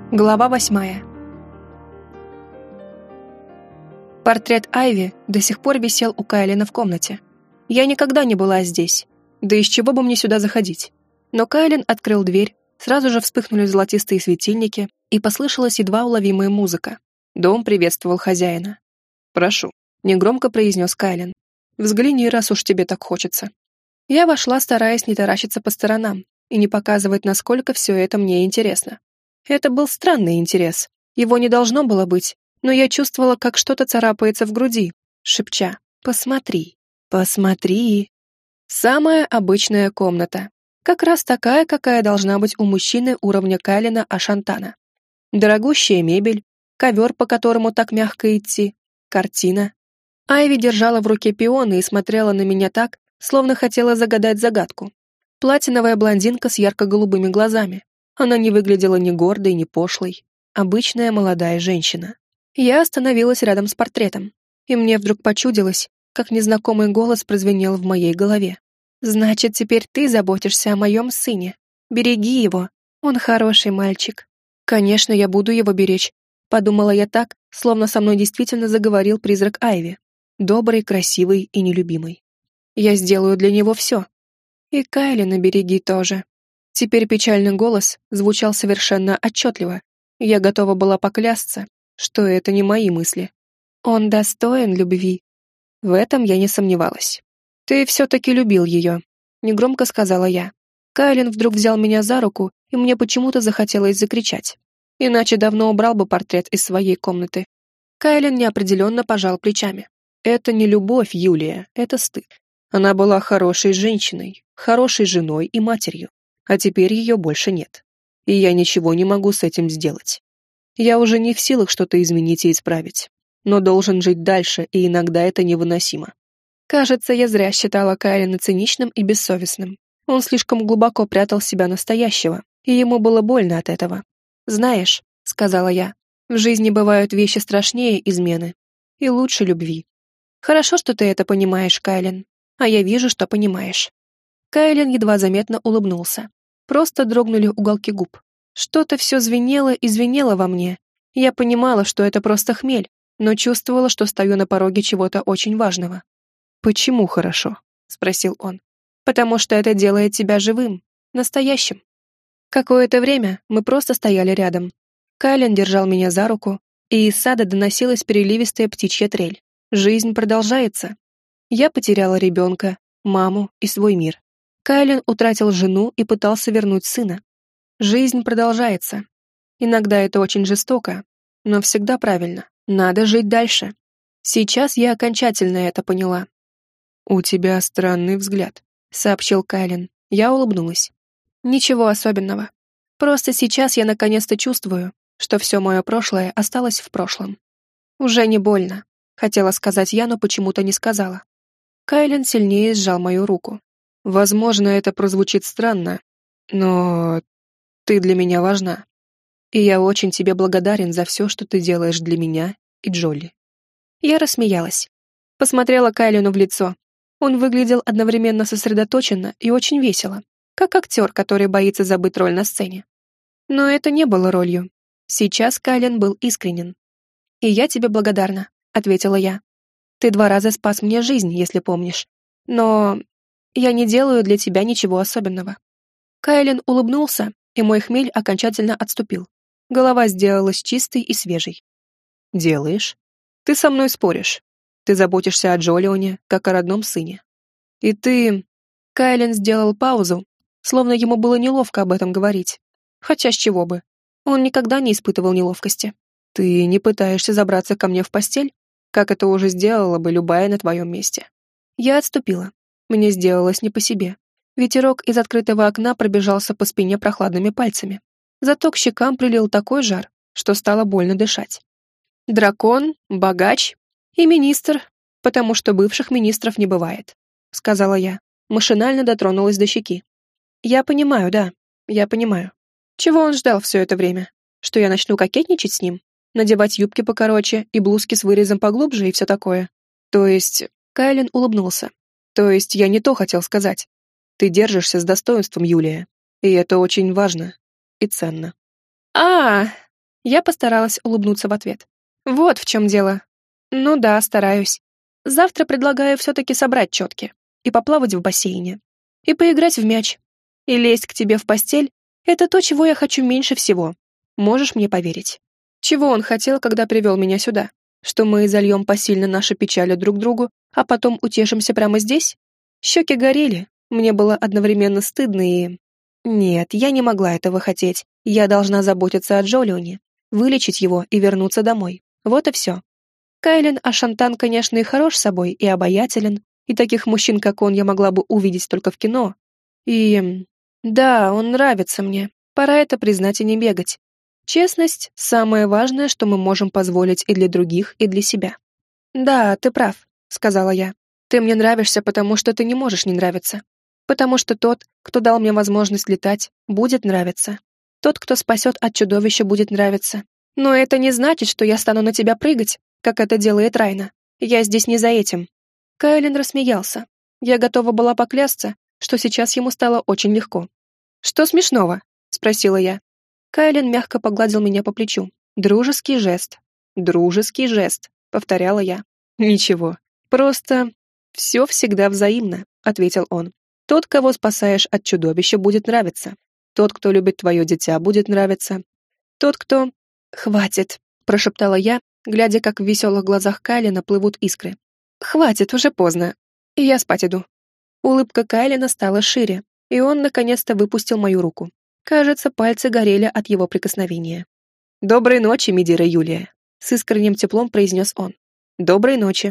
Глава 8. Портрет Айви до сих пор висел у Кайлина в комнате. Я никогда не была здесь, да из чего бы мне сюда заходить. Но Кайлин открыл дверь, сразу же вспыхнули золотистые светильники, и послышалась едва уловимая музыка. Дом приветствовал хозяина. «Прошу», — негромко произнес Кайлин. «Взгляни, раз уж тебе так хочется». Я вошла, стараясь не таращиться по сторонам и не показывать, насколько все это мне интересно. Это был странный интерес. Его не должно было быть, но я чувствовала, как что-то царапается в груди, шепча: «Посмотри, посмотри». Самая обычная комната. Как раз такая, какая должна быть у мужчины уровня Кайлина Ашантана. Дорогущая мебель, ковер, по которому так мягко идти, картина. Айви держала в руке пионы и смотрела на меня так, словно хотела загадать загадку. Платиновая блондинка с ярко-голубыми глазами. Она не выглядела ни гордой, ни пошлой. Обычная молодая женщина. Я остановилась рядом с портретом, и мне вдруг почудилось, как незнакомый голос прозвенел в моей голове. «Значит, теперь ты заботишься о моем сыне. Береги его. Он хороший мальчик». «Конечно, я буду его беречь», — подумала я так, словно со мной действительно заговорил призрак Айви. Добрый, красивый и нелюбимый. Я сделаю для него все. И Кайлина береги тоже. Теперь печальный голос звучал совершенно отчетливо. Я готова была поклясться, что это не мои мысли. Он достоин любви. В этом я не сомневалась. «Ты все-таки любил ее», — негромко сказала я. Кайлин вдруг взял меня за руку, и мне почему-то захотелось закричать. Иначе давно убрал бы портрет из своей комнаты. Кайлин неопределенно пожал плечами. «Это не любовь, Юлия, это стыд. Она была хорошей женщиной, хорошей женой и матерью, а теперь ее больше нет. И я ничего не могу с этим сделать. Я уже не в силах что-то изменить и исправить, но должен жить дальше, и иногда это невыносимо». Кажется, я зря считала Кайлина циничным и бессовестным. Он слишком глубоко прятал себя настоящего, и ему было больно от этого. «Знаешь», — сказала я, — «в жизни бывают вещи страшнее измены и лучше любви». «Хорошо, что ты это понимаешь, Кайлин, а я вижу, что понимаешь». Кайлин едва заметно улыбнулся. Просто дрогнули уголки губ. Что-то все звенело и звенело во мне. Я понимала, что это просто хмель, но чувствовала, что стою на пороге чего-то очень важного. «Почему хорошо?» — спросил он. «Потому что это делает тебя живым, настоящим». Какое-то время мы просто стояли рядом. Кайлин держал меня за руку, и из сада доносилась переливистая птичья трель. Жизнь продолжается. Я потеряла ребенка, маму и свой мир. Кайлин утратил жену и пытался вернуть сына. Жизнь продолжается. Иногда это очень жестоко, но всегда правильно. Надо жить дальше. Сейчас я окончательно это поняла. «У тебя странный взгляд», — сообщил Кайлин. Я улыбнулась. «Ничего особенного. Просто сейчас я наконец-то чувствую, что все мое прошлое осталось в прошлом. Уже не больно», — хотела сказать я, но почему-то не сказала. Кайлин сильнее сжал мою руку. «Возможно, это прозвучит странно, но ты для меня важна. И я очень тебе благодарен за все, что ты делаешь для меня и Джоли». Я рассмеялась. Посмотрела Кайлину в лицо. Он выглядел одновременно сосредоточенно и очень весело, как актер, который боится забыть роль на сцене. Но это не было ролью. Сейчас Кайлин был искренен. «И я тебе благодарна», — ответила я. «Ты 2 раза спас мне жизнь, если помнишь. Но я не делаю для тебя ничего особенного». Кайлин улыбнулся, и мой хмель окончательно отступил. Голова сделалась чистой и свежей. «Делаешь? Ты со мной споришь. Ты заботишься о Джолионе, как о родном сыне. И ты...» Кайлин сделал паузу, словно ему было неловко об этом говорить. Хотя с чего бы? Он никогда не испытывал неловкости. «Ты не пытаешься забраться ко мне в постель, как это уже сделала бы любая на твоем месте?» Я отступила. Мне сделалось не по себе. Ветерок из открытого окна пробежался по спине прохладными пальцами. Зато к щекам прилил такой жар, что стало больно дышать. «Дракон, богач и министр, потому что бывших министров не бывает», — сказала я. Машинально дотронулась до щеки. «Я понимаю, да, я понимаю. Чего он ждал все это время? Что я начну кокетничать с ним? Надевать юбки покороче и блузки с вырезом поглубже и все такое? То есть...» Кайлин улыбнулся. «То есть я не то хотел сказать. Ты держишься с достоинством, Юлия. И это очень важно и ценно». Я постаралась улыбнуться в ответ. Вот в чем дело. Ну да, стараюсь. Завтра предлагаю все-таки собрать четки и поплавать в бассейне, и поиграть в мяч, и лезть к тебе в постель — это то, чего я хочу меньше всего. Можешь мне поверить? Чего он хотел, когда привел меня сюда? Что мы зальем посильно наши печали друг другу, а потом утешимся прямо здесь? Щеки горели, мне было одновременно стыдно и... Нет, я не могла этого хотеть. Я должна заботиться о Джолионе, вылечить его и вернуться домой. Вот и все. Кайлен Ашантан, конечно, и хорош собой, и обаятелен, и таких мужчин, как он, я могла бы увидеть только в кино. И... да, он нравится мне. Пора это признать и не бегать. Честность — самое важное, что мы можем позволить и для других, и для себя. «Да, ты прав», — сказала я. «Ты мне нравишься, потому что ты не можешь не нравиться. Потому что тот, кто дал мне возможность летать, будет нравиться. Тот, кто спасет от чудовища, будет нравиться. Но это не значит, что я стану на тебя прыгать, как это делает Райна. Я здесь не за этим». Кайлен рассмеялся. Я готова была поклясться, что сейчас ему стало очень легко. «Что смешного?» — спросила я. Кайлен мягко погладил меня по плечу. «Дружеский жест. Дружеский жест», — повторяла я. «Ничего. Просто все всегда взаимно», — ответил он. «Тот, кого спасаешь от чудовища, будет нравиться. Тот, кто любит твое дитя, будет нравиться. Тот, кто...» «Хватит», — прошептала я, глядя, как в веселых глазах Кайлена плывут искры. «Хватит, уже поздно. И я спать иду». Улыбка Кайлена стала шире, и он наконец-то выпустил мою руку. Кажется, пальцы горели от его прикосновения. «Доброй ночи, Мидира Юлия», — с искренним теплом произнес он. «Доброй ночи».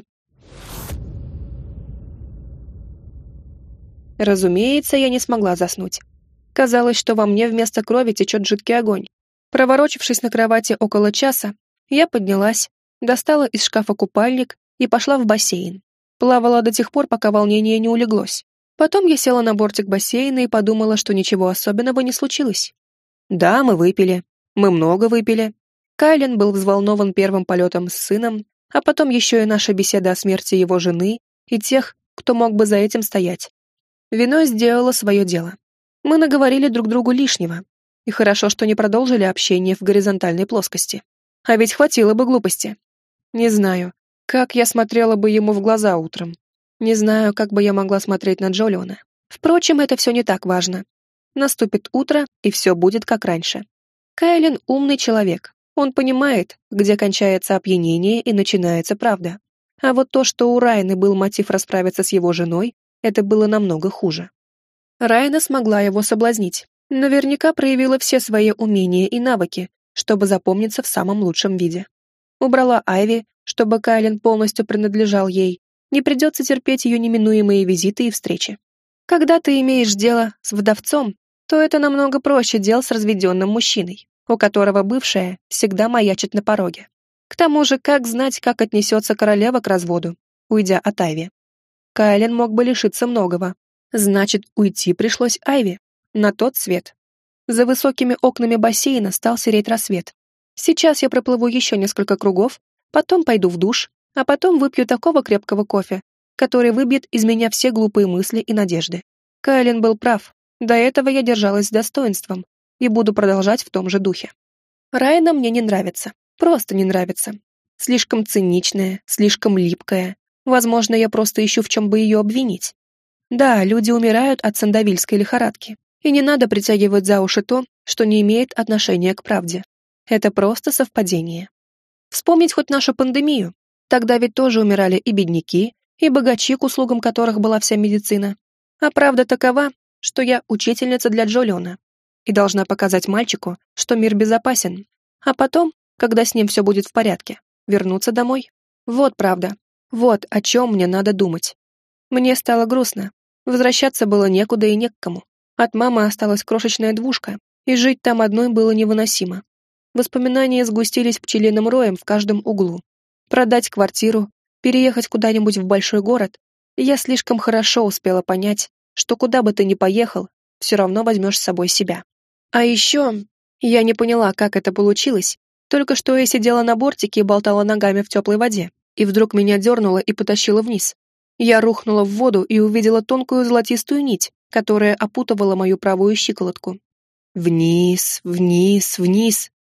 Разумеется, я не смогла заснуть. Казалось, что во мне вместо крови течет жидкий огонь. Проворочившись на кровати около часа, я поднялась, достала из шкафа купальник и пошла в бассейн. Плавала до тех пор, пока волнение не улеглось. Потом я села на бортик бассейна и подумала, что ничего особенного не случилось. Да, мы выпили. Мы много выпили. Кайлен был взволнован первым полетом с сыном, а потом еще и наша беседа о смерти его жены и тех, кто мог бы за этим стоять. Вино сделало свое дело. Мы наговорили друг другу лишнего. И хорошо, что не продолжили общение в горизонтальной плоскости. А ведь хватило бы глупости. Не знаю, как я смотрела бы ему в глаза утром. Не знаю, как бы я могла смотреть на Джолиона. Впрочем, это все не так важно. Наступит утро, и все будет как раньше. Кайлен умный человек. Он понимает, где кончается опьянение и начинается правда. А вот то, что у Райны был мотив расправиться с его женой, это было намного хуже. Райна смогла его соблазнить. Наверняка проявила все свои умения и навыки, чтобы запомниться в самом лучшем виде. Убрала Айви, чтобы Кайлен полностью принадлежал ей. Не придется терпеть ее неминуемые визиты и встречи. Когда ты имеешь дело с вдовцом, то это намного проще дел с разведенным мужчиной, у которого бывшая всегда маячит на пороге. К тому же, как знать, как отнесется королева к разводу, уйдя от Айви? Кайлен мог бы лишиться многого. Значит, уйти пришлось Айви. На тот свет. За высокими окнами бассейна стал сереть рассвет. Сейчас я проплыву еще несколько кругов, потом пойду в душ, а потом выпью такого крепкого кофе, который выбьет из меня все глупые мысли и надежды. Кайлен был прав. До этого я держалась с достоинством и буду продолжать в том же духе. Райна мне не нравится. Просто не нравится. Слишком циничная, слишком липкая. Возможно, я просто ищу, в чем бы ее обвинить. Да, люди умирают от сандавильской лихорадки. И не надо притягивать за уши то, что не имеет отношения к правде. Это просто совпадение. Вспомнить хоть нашу пандемию. Тогда ведь тоже умирали и бедняки, и богачи, к услугам которых была вся медицина. А правда такова, что я учительница для Джолиона и должна показать мальчику, что мир безопасен. А потом, когда с ним все будет в порядке, вернуться домой. Вот правда. Вот о чем мне надо думать. Мне стало грустно. Возвращаться было некуда и не к кому. От мамы осталась крошечная двушка, и жить там одной было невыносимо. Воспоминания сгустились пчелиным роем в каждом углу. Продать квартиру, переехать куда-нибудь в большой город. Я слишком хорошо успела понять, что куда бы ты ни поехал, все равно возьмешь с собой себя. А еще я не поняла, как это получилось. Только что я сидела на бортике и болтала ногами в теплой воде, и вдруг меня дернуло и потащило вниз. Я рухнула в воду и увидела тонкую золотистую нить, которая опутывала мою правую щиколотку. Вниз, вниз, вниз.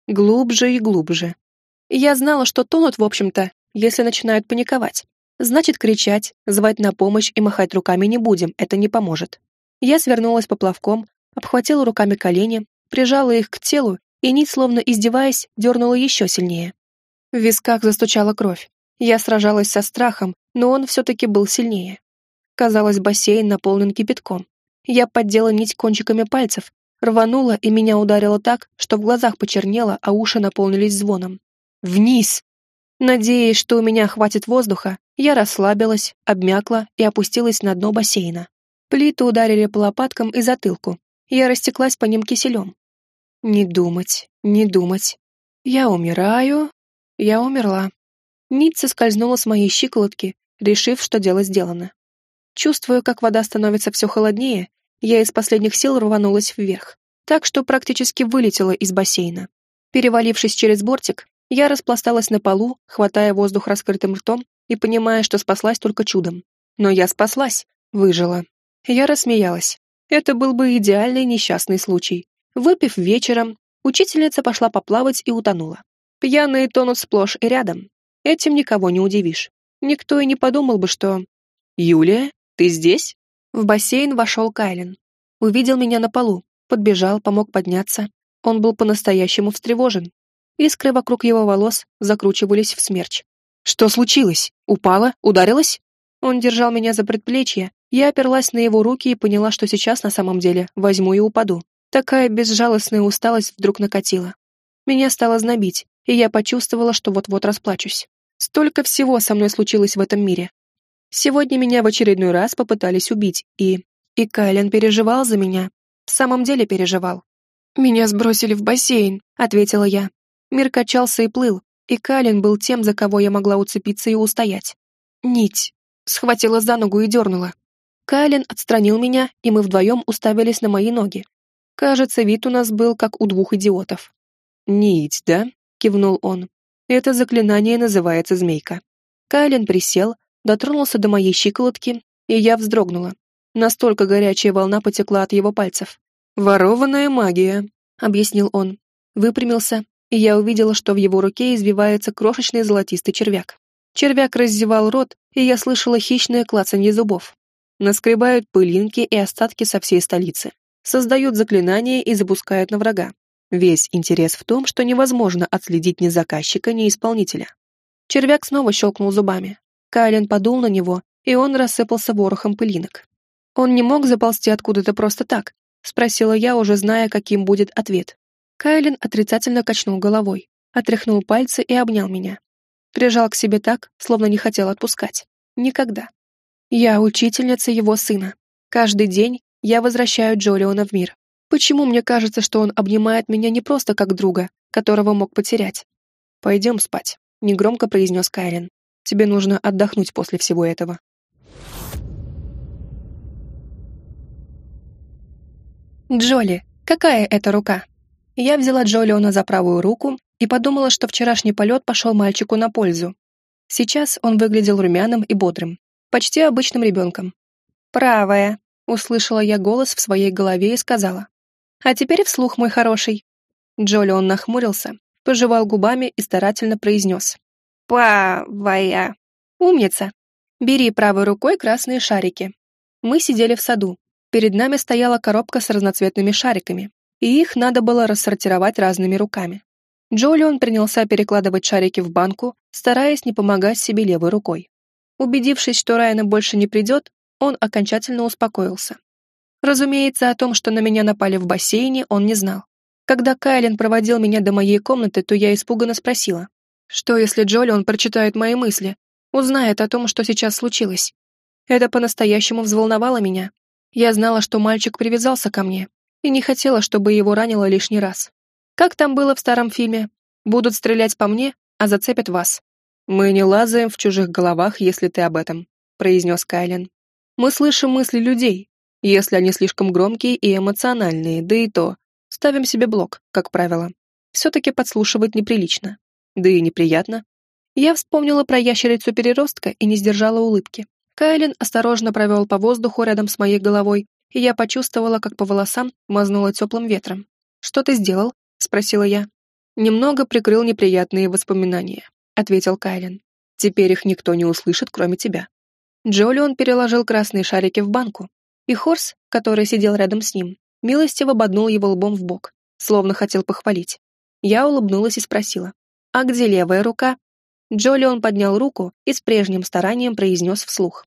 Глубже и глубже. Я знала, что тонут, в общем-то, если начинают паниковать. Значит, кричать, звать на помощь и махать руками не будем, это не поможет. Я свернулась поплавком, обхватила руками колени, прижала их к телу, и нить, словно издеваясь, дернула еще сильнее. В висках застучала кровь. Я сражалась со страхом, но он все-таки был сильнее. Казалось, бассейн наполнен кипятком. Я поддела нить кончиками пальцев, рванула, и меня ударило так, что в глазах почернело, а уши наполнились звоном. Вниз! Надеясь, что у меня хватит воздуха, я расслабилась, обмякла и опустилась на дно бассейна. Плиты ударили по лопаткам и затылку. Я растеклась по ним киселем. Не думать, не думать. Я умираю. Я умерла. Нить соскользнула с моей щиколотки, решив, что дело сделано. Чувствуя, как вода становится все холоднее, я из последних сил рванулась вверх, так что практически вылетела из бассейна. Перевалившись через бортик, я распласталась на полу, хватая воздух раскрытым ртом и понимая, что спаслась только чудом. Но я спаслась, выжила. Я рассмеялась. Это был бы идеальный несчастный случай. Выпив вечером, учительница пошла поплавать и утонула. Пьяные тонут сплошь и рядом. Этим никого не удивишь. Никто и не подумал бы, что... «Юлия, ты здесь?» В бассейн вошел Кайлен. Увидел меня на полу, подбежал, помог подняться. Он был по-настоящему встревожен. Искры вокруг его волос закручивались в смерч. «Что случилось? Упала? Ударилась?» Он держал меня за предплечье. Я оперлась на его руки и поняла, что сейчас на самом деле возьму и упаду. Такая безжалостная усталость вдруг накатила. Меня стало знобить, и я почувствовала, что вот-вот расплачусь. Столько всего со мной случилось в этом мире. Сегодня меня в очередной раз попытались убить, и Кайлен переживал за меня. В самом деле переживал. «Меня сбросили в бассейн», — ответила я. Мир качался и плыл, и Кайлен был тем, за кого я могла уцепиться и устоять. Нить. Схватила за ногу и дернула. Кайлен отстранил меня, и мы вдвоем уставились на мои ноги. Кажется, вид у нас был, как у двух идиотов. «Нить, да?» — кивнул он. «Это заклинание называется змейка». Кайлен присел, дотронулся до моей щиколотки, и я вздрогнула. Настолько горячая волна потекла от его пальцев. «Ворованная магия», — объяснил он. Выпрямился, и я увидела, что в его руке извивается крошечный золотистый червяк. Червяк раздевал рот, и я слышала хищное клацанье зубов. Наскребают пылинки и остатки со всей столицы. Создают заклинания и запускают на врага. Весь интерес в том, что невозможно отследить ни заказчика, ни исполнителя. Червяк снова щелкнул зубами. Кайлен подул на него, и он рассыпался ворохом пылинок. «Он не мог заползти откуда-то просто так?» — спросила я, уже зная, каким будет ответ. Кайлен отрицательно качнул головой, отряхнул пальцы и обнял меня. Прижал к себе так, словно не хотел отпускать. Никогда. Я учительница его сына. Каждый день я возвращаю Джолиона в мир. Почему мне кажется, что он обнимает меня не просто как друга, которого мог потерять? «Пойдем спать», — негромко произнес Кайлен. «Тебе нужно отдохнуть после всего этого». Джоли, какая это рука? Я взяла Джолиона за правую руку и подумала, что вчерашний полет пошел мальчику на пользу. Сейчас он выглядел румяным и бодрым, почти обычным ребенком. «Правая», — услышала я голос в своей голове и сказала. «А теперь вслух, мой хороший». Джолион нахмурился, пожевал губами и старательно произнес. «Правая». «Умница. Бери правой рукой красные шарики». Мы сидели в саду. Перед нами стояла коробка с разноцветными шариками, и их надо было рассортировать разными руками. Джолион принялся перекладывать шарики в банку, стараясь не помогать себе левой рукой. Убедившись, что Райана больше не придет, он окончательно успокоился. Разумеется, о том, что на меня напали в бассейне, он не знал. Когда Кайлен проводил меня до моей комнаты, то я испуганно спросила, что если Джолион прочитает мои мысли, узнает о том, что сейчас случилось. Это по-настоящему взволновало меня. Я знала, что мальчик привязался ко мне, и не хотела, чтобы его ранило лишний раз. Как там было в старом фильме? Будут стрелять по мне, а зацепят вас. «Мы не лазаем в чужих головах, если ты об этом», — произнес Кайлен. «Мы слышим мысли людей, если они слишком громкие и эмоциональные, да и то. Ставим себе блок, как правило. Все-таки подслушивать неприлично. Да и неприятно». Я вспомнила про ящерицу-переростка и не сдержала улыбки. Кайлен осторожно провел по воздуху рядом с моей головой, и я почувствовала, как по волосам мазнуло теплым ветром. «Что ты сделал?» — спросила я. «Немного прикрыл неприятные воспоминания», — ответил Кайлен. «Теперь их никто не услышит, кроме тебя». Джолион переложил красные шарики в банку, и Хорс, который сидел рядом с ним, милостиво боднул его лбом в бок, словно хотел похвалить. Я улыбнулась и спросила: «А где левая рука?» Джолион поднял руку и с прежним старанием произнес вслух: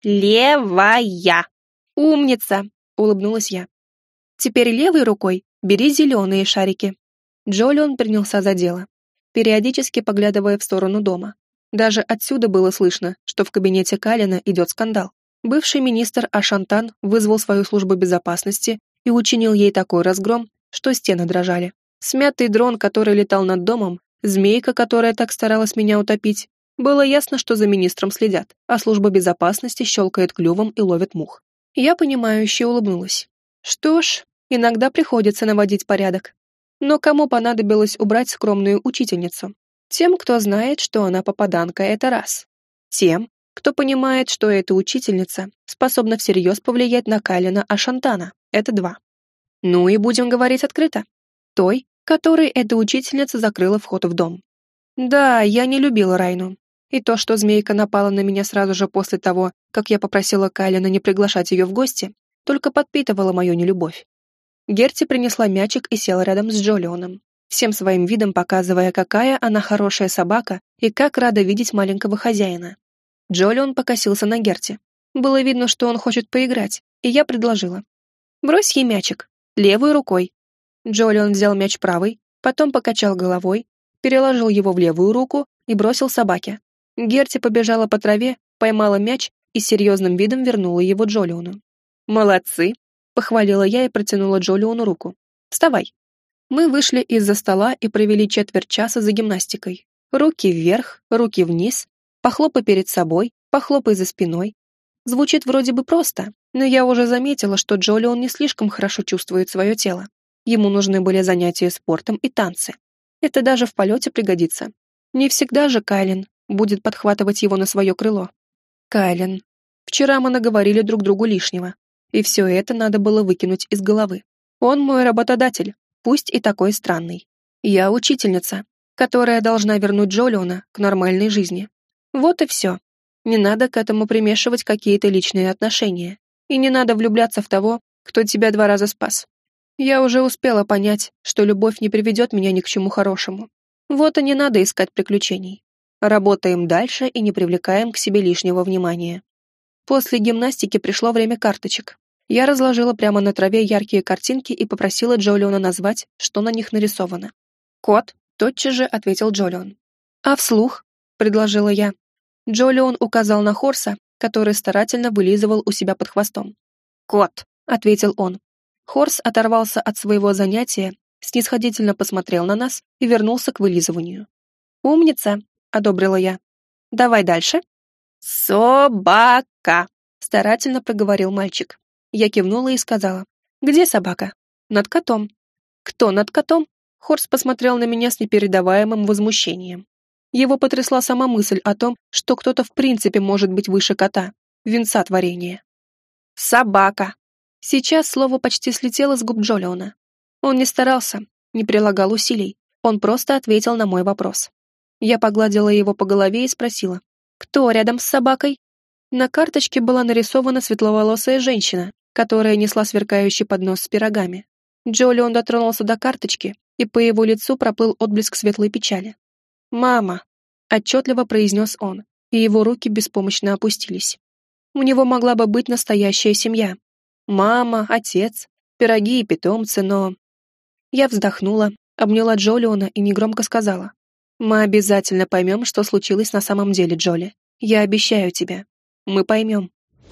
«Левая!» «Умница!» — улыбнулась я. «Теперь левой рукой бери зеленые шарики». Джолион принялся за дело, периодически поглядывая в сторону дома. Даже отсюда было слышно, что в кабинете Кайлена идет скандал. Бывший министр Ашантан вызвал свою службу безопасности и учинил ей такой разгром, что стены дрожали. Смятый дрон, который летал над домом, змейка, которая так старалась меня утопить. Было ясно, что за министром следят, а служба безопасности щелкает клювом и ловит мух. Я понимающе улыбнулась. Что ж, иногда приходится наводить порядок. Но кому понадобилось убрать скромную учительницу? Тем, кто знает, что она попаданка, это раз. Тем, кто понимает, что эта учительница способна всерьез повлиять на Кайлена Ашантана, это два. Ну и будем говорить открыто. Той, которой эта учительница закрыла вход в дом. Да, я не любила Райну. И то, что змейка напала на меня сразу же после того, как я попросила Кайлена не приглашать ее в гости, только подпитывало мою нелюбовь. Герти принесла мячик и села рядом с Джолионом, всем своим видом показывая, какая она хорошая собака и как рада видеть маленького хозяина. Джолион покосился на Герти. Было видно, что он хочет поиграть, и я предложила: «Брось ей мячик, левой рукой». Джолион взял мяч правой, потом покачал головой, переложил его в левую руку и бросил собаке. Герти побежала по траве, поймала мяч и с серьезным видом вернула его Джолиону. «Молодцы!» — похвалила я и протянула Джолиону руку. «Вставай». Мы вышли из-за стола и провели четверть часа за гимнастикой. Руки вверх, руки вниз, похлопай перед собой, похлопай за спиной. Звучит вроде бы просто, но я уже заметила, что Джолион не слишком хорошо чувствует свое тело. Ему нужны были занятия спортом и танцы. Это даже в полете пригодится. Не всегда же Кайлен будет подхватывать его на свое крыло. Кайлен. Вчера мы наговорили друг другу лишнего, и все это надо было выкинуть из головы. Он мой работодатель, пусть и такой странный. Я учительница, которая должна вернуть Джолиона к нормальной жизни. Вот и все. Не надо к этому примешивать какие-то личные отношения. И не надо влюбляться в того, кто тебя 2 раза спас. Я уже успела понять, что любовь не приведет меня ни к чему хорошему. Вот и не надо искать приключений. Работаем дальше и не привлекаем к себе лишнего внимания. После гимнастики пришло время карточек. Я разложила прямо на траве яркие картинки и попросила Джолиона назвать, что на них нарисовано. «Кот», — тотчас же ответил Джолион. «А вслух?» — предложила я. Джолион указал на Хорса, который старательно вылизывал у себя под хвостом. «Кот», — ответил он. Хорс оторвался от своего занятия, снисходительно посмотрел на нас и вернулся к вылизыванию. «Умница», — одобрила я. «Давай дальше». «Собака», — старательно проговорил мальчик. Я кивнула и сказала: «Где собака?» «Над котом». «Кто над котом?» Хорс посмотрел на меня с непередаваемым возмущением. Его потрясла сама мысль о том, что кто-то в принципе может быть выше кота. Венца творения. «Собака». Сейчас слово почти слетело с губ Джолиона. Он не старался, не прилагал усилий. Он просто ответил на мой вопрос. Я погладила его по голове и спросила: «Кто рядом с собакой?» На карточке была нарисована светловолосая женщина, которая несла сверкающий поднос с пирогами. Джолион дотронулся до карточки, и по его лицу проплыл отблеск светлой печали. «Мама», — отчетливо произнес он, и его руки беспомощно опустились. У него могла бы быть настоящая семья. Мама, отец, пироги и питомцы, но... Я вздохнула, обняла Джолиона и негромко сказала: «Мы обязательно поймем, что случилось на самом деле, Джоли. Я обещаю тебе. Мы поймем».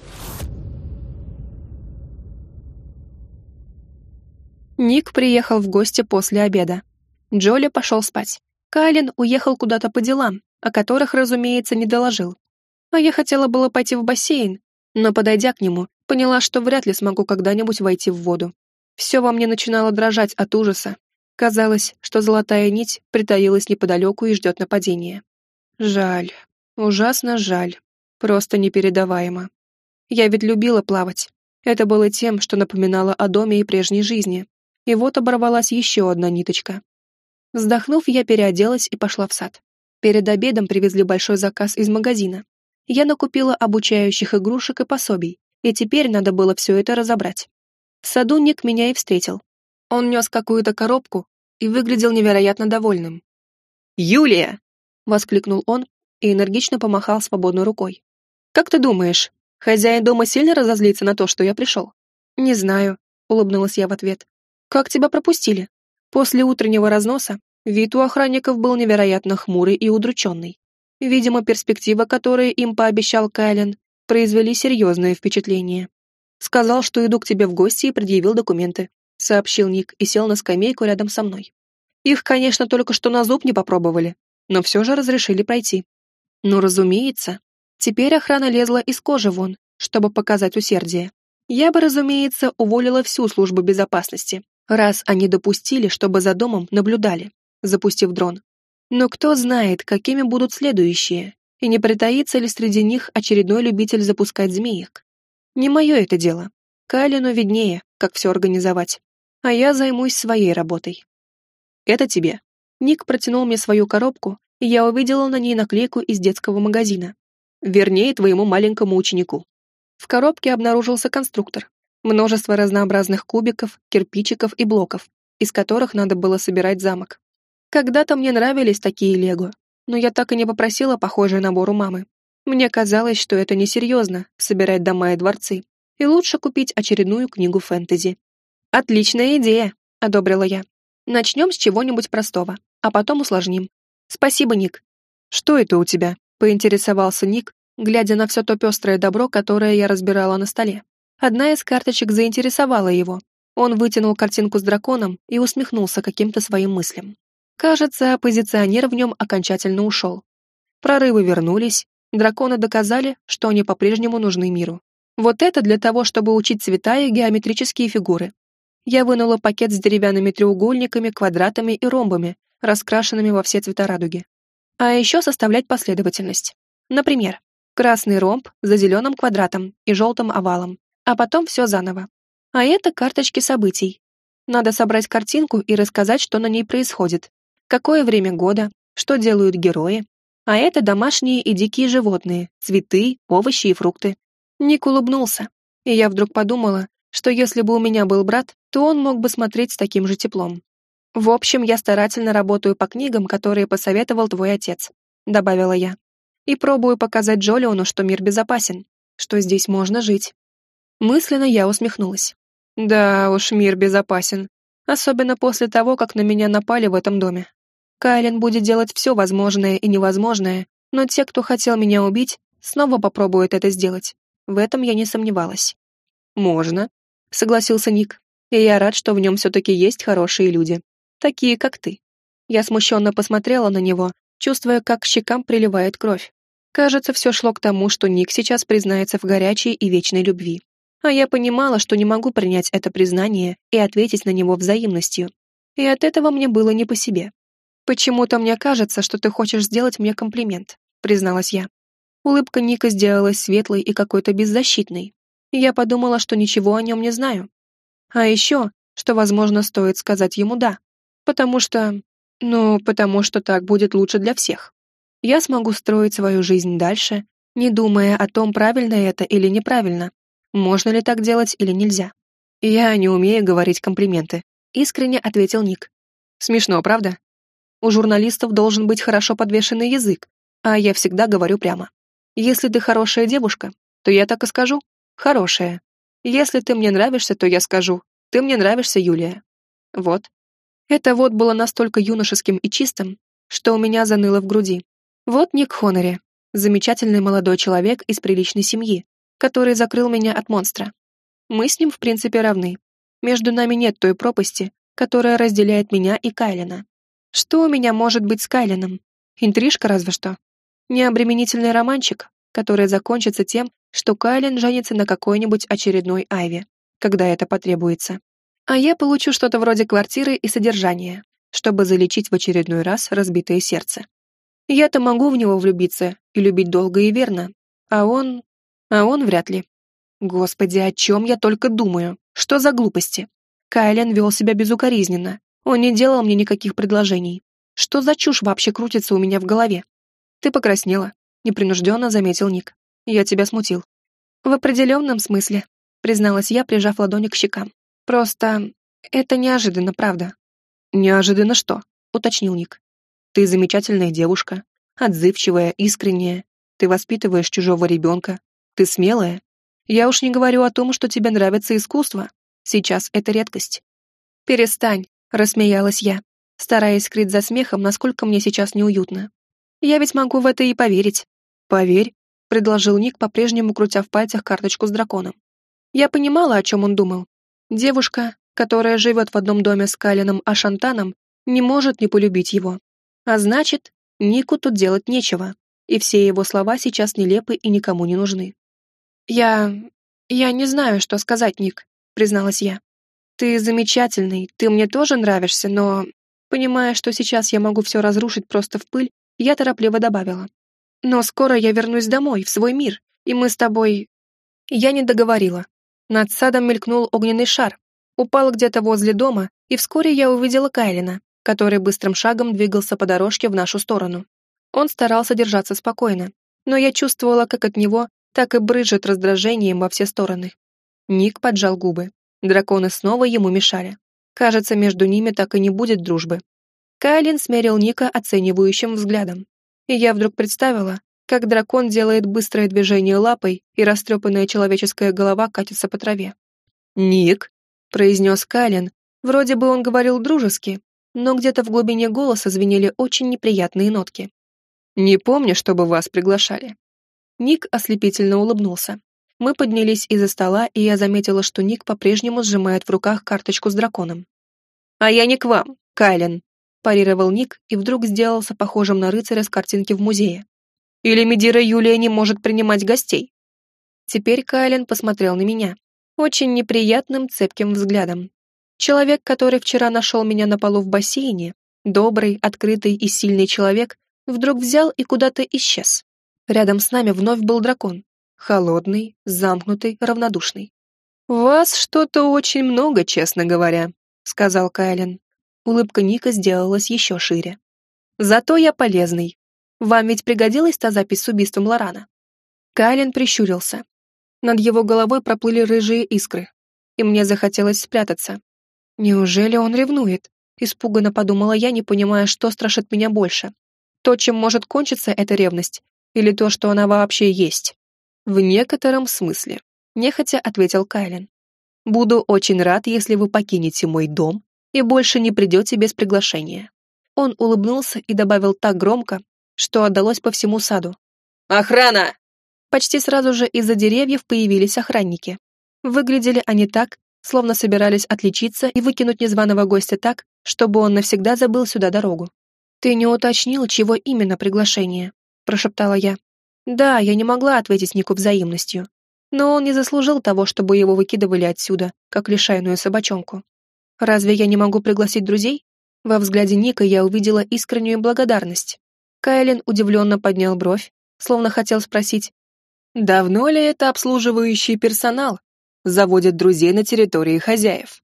Ник приехал в гости после обеда. Джоли пошел спать. Кайлен уехал куда-то по делам, о которых, разумеется, не доложил. А я хотела было пойти в бассейн, но, подойдя к нему, поняла, что вряд ли смогу когда-нибудь войти в воду. Все во мне начинало дрожать от ужаса. Казалось, что золотая нить притаилась неподалеку и ждет нападения. Жаль, ужасно жаль, просто непередаваемо. Я ведь любила плавать. Это было тем, что напоминало о доме и прежней жизни. И вот оборвалась еще одна ниточка. Вздохнув, я переоделась и пошла в сад. Перед обедом привезли большой заказ из магазина. Я накупила обучающих игрушек и пособий, и теперь надо было все это разобрать. В саду Ник меня и встретил. Он нес какую-то коробку и выглядел невероятно довольным. «Юлия!» — воскликнул он и энергично помахал свободной рукой. «Как ты думаешь, хозяин дома сильно разозлится на то, что я пришел?» «Не знаю», — улыбнулась я в ответ. «Как тебя пропустили?» После утреннего разноса вид у охранников был невероятно хмурый и удрученный. Видимо, перспективы, которые им пообещал Кайлен, произвели серьезное впечатление. «Сказал, что иду к тебе в гости и предъявил документы», — сообщил Ник и сел на скамейку рядом со мной. «Их, конечно, только что на зуб не попробовали, но все же разрешили пройти». Ну, разумеется. Теперь охрана лезла из кожи вон, чтобы показать усердие. Я бы, разумеется, уволила всю службу безопасности, раз они допустили, чтобы за домом наблюдали, запустив дрон. Но кто знает, какими будут следующие, и не притаится ли среди них очередной любитель запускать змеек. Не мое это дело. Кайлину виднее, как все организовать. А я займусь своей работой. Это тебе. Ник протянул мне свою коробку, и я увидела на ней наклейку из детского магазина. Вернее, твоему маленькому ученику. В коробке обнаружился конструктор. Множество разнообразных кубиков, кирпичиков и блоков, из которых надо было собирать замок. Когда-то мне нравились такие лего, но я так и не попросила похожий набор у мамы. Мне казалось, что это несерьезно — собирать дома и дворцы, и лучше купить очередную книгу фэнтези. «Отличная идея», — одобрила я. «Начнем с чего-нибудь простого, а потом усложним». «Спасибо, Ник». «Что это у тебя?» — поинтересовался Ник, глядя на все то пестрое добро, которое я разбирала на столе. Одна из карточек заинтересовала его. Он вытянул картинку с драконом и усмехнулся каким-то своим мыслям. Кажется, оппозиционер в нем окончательно ушел. Прорывы вернулись, драконы доказали, что они по-прежнему нужны миру. Вот это для того, чтобы учить цвета и геометрические фигуры. Я вынула пакет с деревянными треугольниками, квадратами и ромбами, раскрашенными во все цвета радуги. А еще составлять последовательность. Например, красный ромб за зеленым квадратом и желтым овалом, а потом все заново. А это карточки событий. Надо собрать картинку и рассказать, что на ней происходит, какое время года, что делают герои. А это домашние и дикие животные, цветы, овощи и фрукты. Ник улыбнулся, и я вдруг подумала, что если бы у меня был брат, то он мог бы смотреть с таким же теплом. «В общем, я старательно работаю по книгам, которые посоветовал твой отец», — добавила я. «И пробую показать Джолиону, что мир безопасен, что здесь можно жить». Мысленно я усмехнулась. Да уж, мир безопасен. Особенно после того, как на меня напали в этом доме. Кайлен будет делать все возможное и невозможное, но те, кто хотел меня убить, снова попробуют это сделать. В этом я не сомневалась. «Можно», — согласился Ник, «и я рад, что в нем все-таки есть хорошие люди, такие, как ты». Я смущенно посмотрела на него, чувствуя, как к щекам приливает кровь. Кажется, все шло к тому, что Ник сейчас признается в горячей и вечной любви. А я понимала, что не могу принять это признание и ответить на него взаимностью. И от этого мне было не по себе. «Почему-то мне кажется, что ты хочешь сделать мне комплимент», — призналась я. Улыбка Ника сделалась светлой и какой-то беззащитной. Я подумала, что ничего о нем не знаю. А еще, что, возможно, стоит сказать ему «да». Потому что так будет лучше для всех. Я смогу строить свою жизнь дальше, не думая о том, правильно это или неправильно, можно ли так делать или нельзя. «Я не умею говорить комплименты», — искренне ответил Ник. «Смешно, правда? У журналистов должен быть хорошо подвешенный язык, а я всегда говорю прямо. Если ты хорошая девушка, то я так и скажу. Хорошая. Если ты мне нравишься, то я скажу. Ты мне нравишься, Юлия». Вот. Это вот было настолько юношеским и чистым, что у меня заныло в груди. Вот Ник Хонори, замечательный молодой человек из приличной семьи, который закрыл меня от монстра. Мы с ним в принципе равны. Между нами нет той пропасти, которая разделяет меня и Кайлена. Что у меня может быть с Кайленом? Интрижка разве что. Необременительный романчик, который закончится тем, что Кайлен женится на какой-нибудь очередной Айве, когда это потребуется. А я получу что-то вроде квартиры и содержания, чтобы залечить в очередной раз разбитое сердце. Я-то могу в него влюбиться и любить долго и верно, а он вряд ли. Господи, о чем я только думаю? Что за глупости? Кайлен вел себя безукоризненно. Он не делал мне никаких предложений. Что за чушь вообще крутится у меня в голове? Ты покраснела, непринужденно заметил Ник. Я тебя смутил. В определенном смысле, призналась я, прижав ладони к щекам. Просто это неожиданно, правда. Неожиданно что? Уточнил Ник. Ты замечательная девушка, отзывчивая, искренняя. Ты воспитываешь чужого ребенка. Ты смелая. Я уж не говорю о том, что тебе нравится искусство. Сейчас это редкость. Перестань, рассмеялась я, стараясь скрыть за смехом, насколько мне сейчас неуютно. Я ведь могу в это и поверить. Поверь, предложил Ник, по-прежнему крутя в пальцах карточку с драконом. Я понимала, о чем он думал. Девушка, которая живет в одном доме с Калином Ашантаном, не может не полюбить его. А значит, Нику тут делать нечего, и все его слова сейчас нелепы и никому не нужны. «Я не знаю, что сказать, Ник», — призналась я. «Ты замечательный, ты мне тоже нравишься, но...» Понимая, что сейчас я могу все разрушить просто в пыль, я торопливо добавила. «Но скоро я вернусь домой, в свой мир, и мы с тобой...» Я не договорила. Над садом мелькнул огненный шар, упал где-то возле дома, и вскоре я увидела Кайлина, который быстрым шагом двигался по дорожке в нашу сторону. Он старался держаться спокойно, но я чувствовала, как от него так и брызжет раздражением во все стороны. Ник поджал губы. Драконы снова ему мешали. Кажется, между ними так и не будет дружбы. Кайлин смерил Ника оценивающим взглядом. И я вдруг представила, как дракон делает быстрое движение лапой, и растрепанная человеческая голова катится по траве. «Ник», — произнес Кайлин, вроде бы он говорил дружески, но где-то в глубине голоса звенели очень неприятные нотки. «Не помню, чтобы вас приглашали». Ник ослепительно улыбнулся. Мы поднялись из-за стола, и я заметила, что Ник по-прежнему сжимает в руках карточку с драконом. «А я не к вам, Кайлин», — парировал Ник и вдруг сделался похожим на рыцаря с картинки в музее. «Или Медира Юлия не может принимать гостей?» Теперь Кайлин посмотрел на меня очень неприятным цепким взглядом. Человек, который вчера нашел меня на полу в бассейне, добрый, открытый и сильный человек, вдруг взял и куда-то исчез. Рядом с нами вновь был дракон. Холодный, замкнутый, равнодушный. «Вас что-то очень много, честно говоря», — сказал Кайлин. Улыбка Ника сделалась еще шире. «Зато я полезный. Вам ведь пригодилась та запись с убийством Лорана?» Кайлин прищурился. Над его головой проплыли рыжие искры, и мне захотелось спрятаться. «Неужели он ревнует?» — испуганно подумала я, не понимая, что страшит меня больше. То, чем может кончиться эта ревность, или то, что она вообще есть? «В некотором смысле», — нехотя ответил Кайлин. «Буду очень рад, если вы покинете мой дом и больше не придете без приглашения». Он улыбнулся и добавил так громко, что отдалось по всему саду. «Охрана!» Почти сразу же из-за деревьев появились охранники. Выглядели они так, словно собирались отличиться и выкинуть незваного гостя так, чтобы он навсегда забыл сюда дорогу. «Ты не уточнил, чего именно приглашение?» — прошептала я. Да, я не могла ответить Нику взаимностью, но он не заслужил того, чтобы его выкидывали отсюда, как лишайную собачонку. Разве я не могу пригласить друзей? Во взгляде Ника я увидела искреннюю благодарность. Кайлин удивленно поднял бровь, словно хотел спросить, давно ли это обслуживающий персонал заводит друзей на территории хозяев?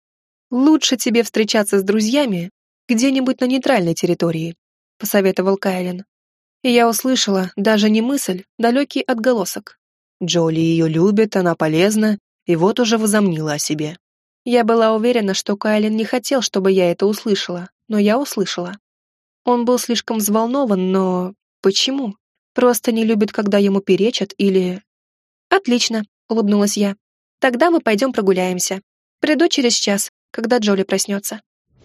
«Лучше тебе встречаться с друзьями где-нибудь на нейтральной территории», — посоветовал Кайлин. И я услышала даже не мысль, далекий отголосок. Джоли ее любит, она полезна, и вот уже возомнила о себе. Я была уверена, что Кайлин не хотел, чтобы я это услышала, но я услышала. Он был слишком взволнован, но... Почему? Просто не любит, когда ему перечат, или... «Отлично», — улыбнулась я. «Тогда мы пойдем прогуляемся. Приду через час, когда Джоли проснется».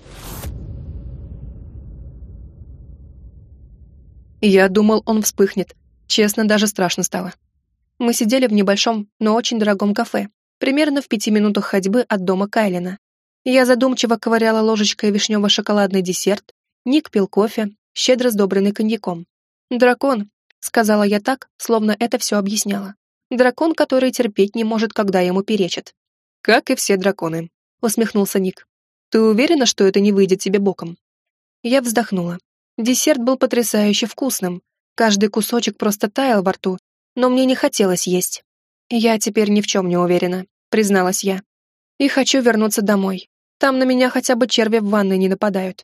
Я думал, он вспыхнет. Честно, даже страшно стало. Мы сидели в небольшом, но очень дорогом кафе, примерно в 5 минутах ходьбы от дома Кайлина. Я задумчиво ковыряла ложечкой вишнево-шоколадный десерт, Ник пил кофе, щедро сдобренный коньяком. «Дракон», — сказала я так, словно это все объясняла. «Дракон, который терпеть не может, когда ему перечат». «Как и все драконы», — усмехнулся Ник. «Ты уверена, что это не выйдет тебе боком?» Я вздохнула. Десерт был потрясающе вкусным. Каждый кусочек просто таял во рту, но мне не хотелось есть. «Я теперь ни в чем не уверена», — призналась я. «И хочу вернуться домой. Там на меня хотя бы черви в ванной не нападают».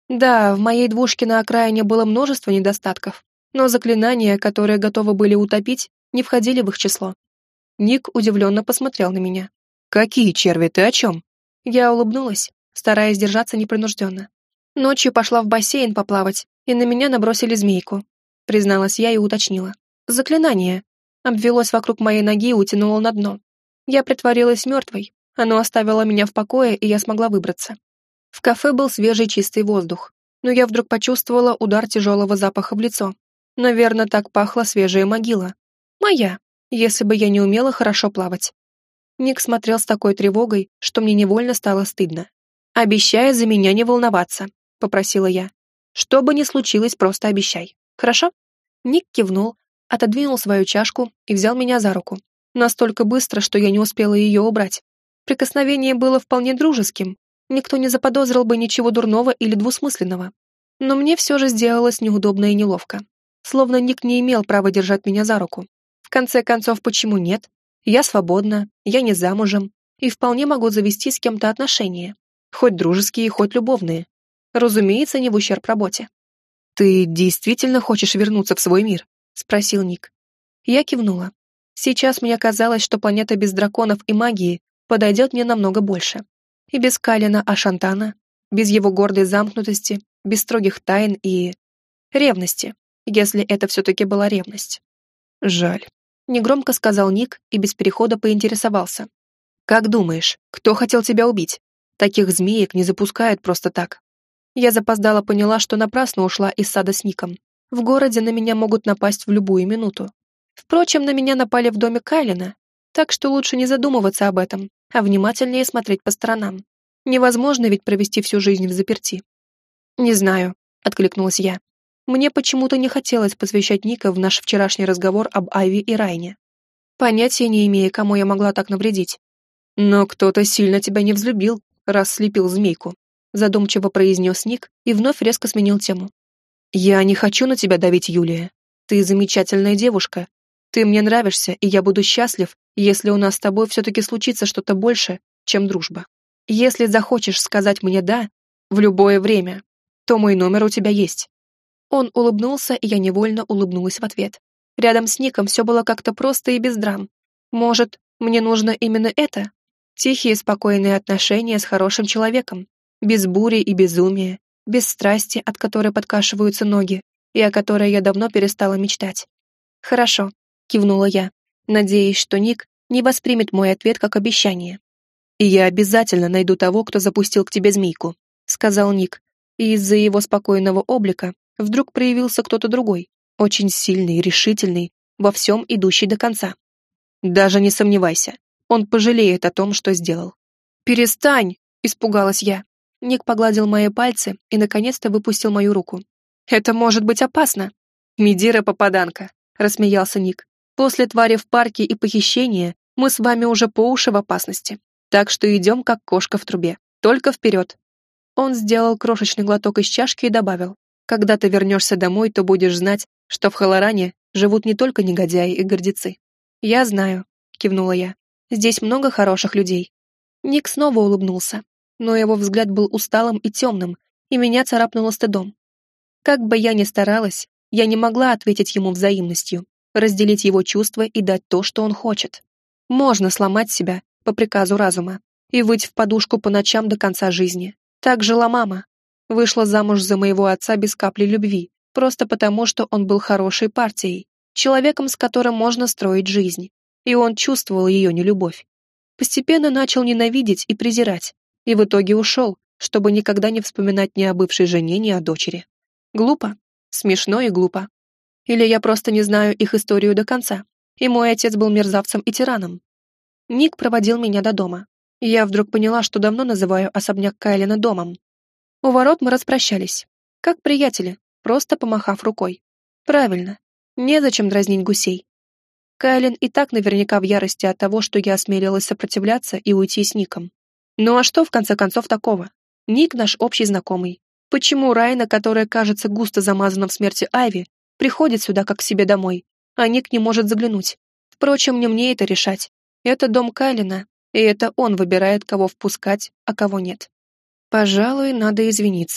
Да, в моей двушке на окраине было множество недостатков, но заклинания, которые готовы были утопить, не входили в их число. Ник удивленно посмотрел на меня. «Какие черви, ты о чем?» Я улыбнулась, стараясь держаться непринужденно. Ночью пошла в бассейн поплавать, и на меня набросили змейку. Призналась я и уточнила. Заклинание. Обвелось вокруг моей ноги и утянуло на дно. Я притворилась мертвой. Оно оставило меня в покое, и я смогла выбраться. В кафе был свежий чистый воздух, но я вдруг почувствовала удар тяжелого запаха в лицо. Наверное, так пахла свежая могила. Моя, если бы я не умела хорошо плавать. Ник смотрел с такой тревогой, что мне невольно стало стыдно. «Обещай за меня не волноваться», — попросила я. «Что бы ни случилось, просто обещай. Хорошо?» Ник кивнул, отодвинул свою чашку и взял меня за руку. Настолько быстро, что я не успела ее убрать. Прикосновение было вполне дружеским. Никто не заподозрил бы ничего дурного или двусмысленного. Но мне все же сделалось неудобно и неловко. Словно Ник не имел права держать меня за руку. В конце концов, почему нет? Я свободна, я не замужем, и вполне могу завести с кем-то отношения. Хоть дружеские, хоть любовные. Разумеется, не в ущерб работе. «Ты действительно хочешь вернуться в свой мир?» — спросил Ник. Я кивнула. Сейчас мне казалось, что планета без драконов и магии подойдет мне намного больше. И без Калина Ашантана, без его гордой замкнутости, без строгих тайн и... ревности, если это все-таки была ревность. «Жаль», — негромко сказал Ник и без перехода поинтересовался. «Как думаешь, кто хотел тебя убить? Таких змеек не запускают просто так». Я запоздала поняла, что напрасно ушла из сада с Ником. В городе на меня могут напасть в любую минуту. Впрочем, на меня напали в доме Кайлина, так что лучше не задумываться об этом, а внимательнее смотреть по сторонам. Невозможно ведь провести всю жизнь взаперти. «Не знаю», — откликнулась я. Мне почему-то не хотелось посвящать Ника в наш вчерашний разговор об Айве и Райне. Понятия не имея, кому я могла так навредить. «Но кто-то сильно тебя не взлюбил, раз слепил змейку», задумчиво произнес Ник и вновь резко сменил тему. «Я не хочу на тебя давить, Юлия. Ты замечательная девушка. Ты мне нравишься, и я буду счастлив, если у нас с тобой все-таки случится что-то больше, чем дружба. Если захочешь сказать мне «да» в любое время, то мой номер у тебя есть». Он улыбнулся, и я невольно улыбнулась в ответ. Рядом с Ником все было как-то просто и без драм. Может, мне нужно именно это? Тихие, спокойные отношения с хорошим человеком, без бури и безумия, без страсти, от которой подкашиваются ноги, и о которой я давно перестала мечтать. «Хорошо», — кивнула я, надеясь, что Ник не воспримет мой ответ как обещание. «И я обязательно найду того, кто запустил к тебе змейку», — сказал Ник, и из-за его спокойного облика вдруг проявился кто-то другой, очень сильный, решительный, во всем идущий до конца. «Даже не сомневайся, он пожалеет о том, что сделал». «Перестань!» — испугалась я. Ник погладил мои пальцы и наконец-то выпустил мою руку. «Это может быть опасно!» «Медира-попаданка!» — рассмеялся Ник. «После твари в парке и похищения мы с вами уже по уши в опасности. Так что идем, как кошка в трубе. Только вперед!» Он сделал крошечный глоток из чашки и добавил. «Когда ты вернешься домой, то будешь знать, что в Халаране живут не только негодяи и гордецы». «Я знаю», — кивнула я. «Здесь много хороших людей». Ник снова улыбнулся, но его взгляд был усталым и темным, и меня царапнуло стыдом. Как бы я ни старалась, я не могла ответить ему взаимностью, разделить его чувства и дать то, что он хочет. Можно сломать себя по приказу разума и выть в подушку по ночам до конца жизни. Так жила мама. Вышла замуж за моего отца без капли любви, просто потому, что он был хорошей партией, человеком, с которым можно строить жизнь. И он чувствовал ее нелюбовь. Постепенно начал ненавидеть и презирать, и в итоге ушел, чтобы никогда не вспоминать ни о бывшей жене, ни о дочери. Глупо, смешно и глупо. Или я просто не знаю их историю до конца, и мой отец был мерзавцем и тираном. Ник проводил меня до дома. И я вдруг поняла, что давно называю особняк Кайлина домом. У ворот мы распрощались. Как приятели, просто помахав рукой. Правильно, незачем дразнить гусей. Кайлин и так наверняка в ярости от того, что я осмелилась сопротивляться и уйти с Ником. Ну а что в конце концов такого? Ник наш общий знакомый. Почему Райна, которая кажется густо замазана в смерти Айви, приходит сюда как к себе домой, а Ник не может заглянуть? Впрочем, не мне это решать. Это дом Кайлина, и это он выбирает, кого впускать, а кого нет. Пожалуй, надо извиниться.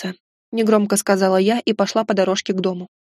негромко сказала я и пошла по дорожке к дому.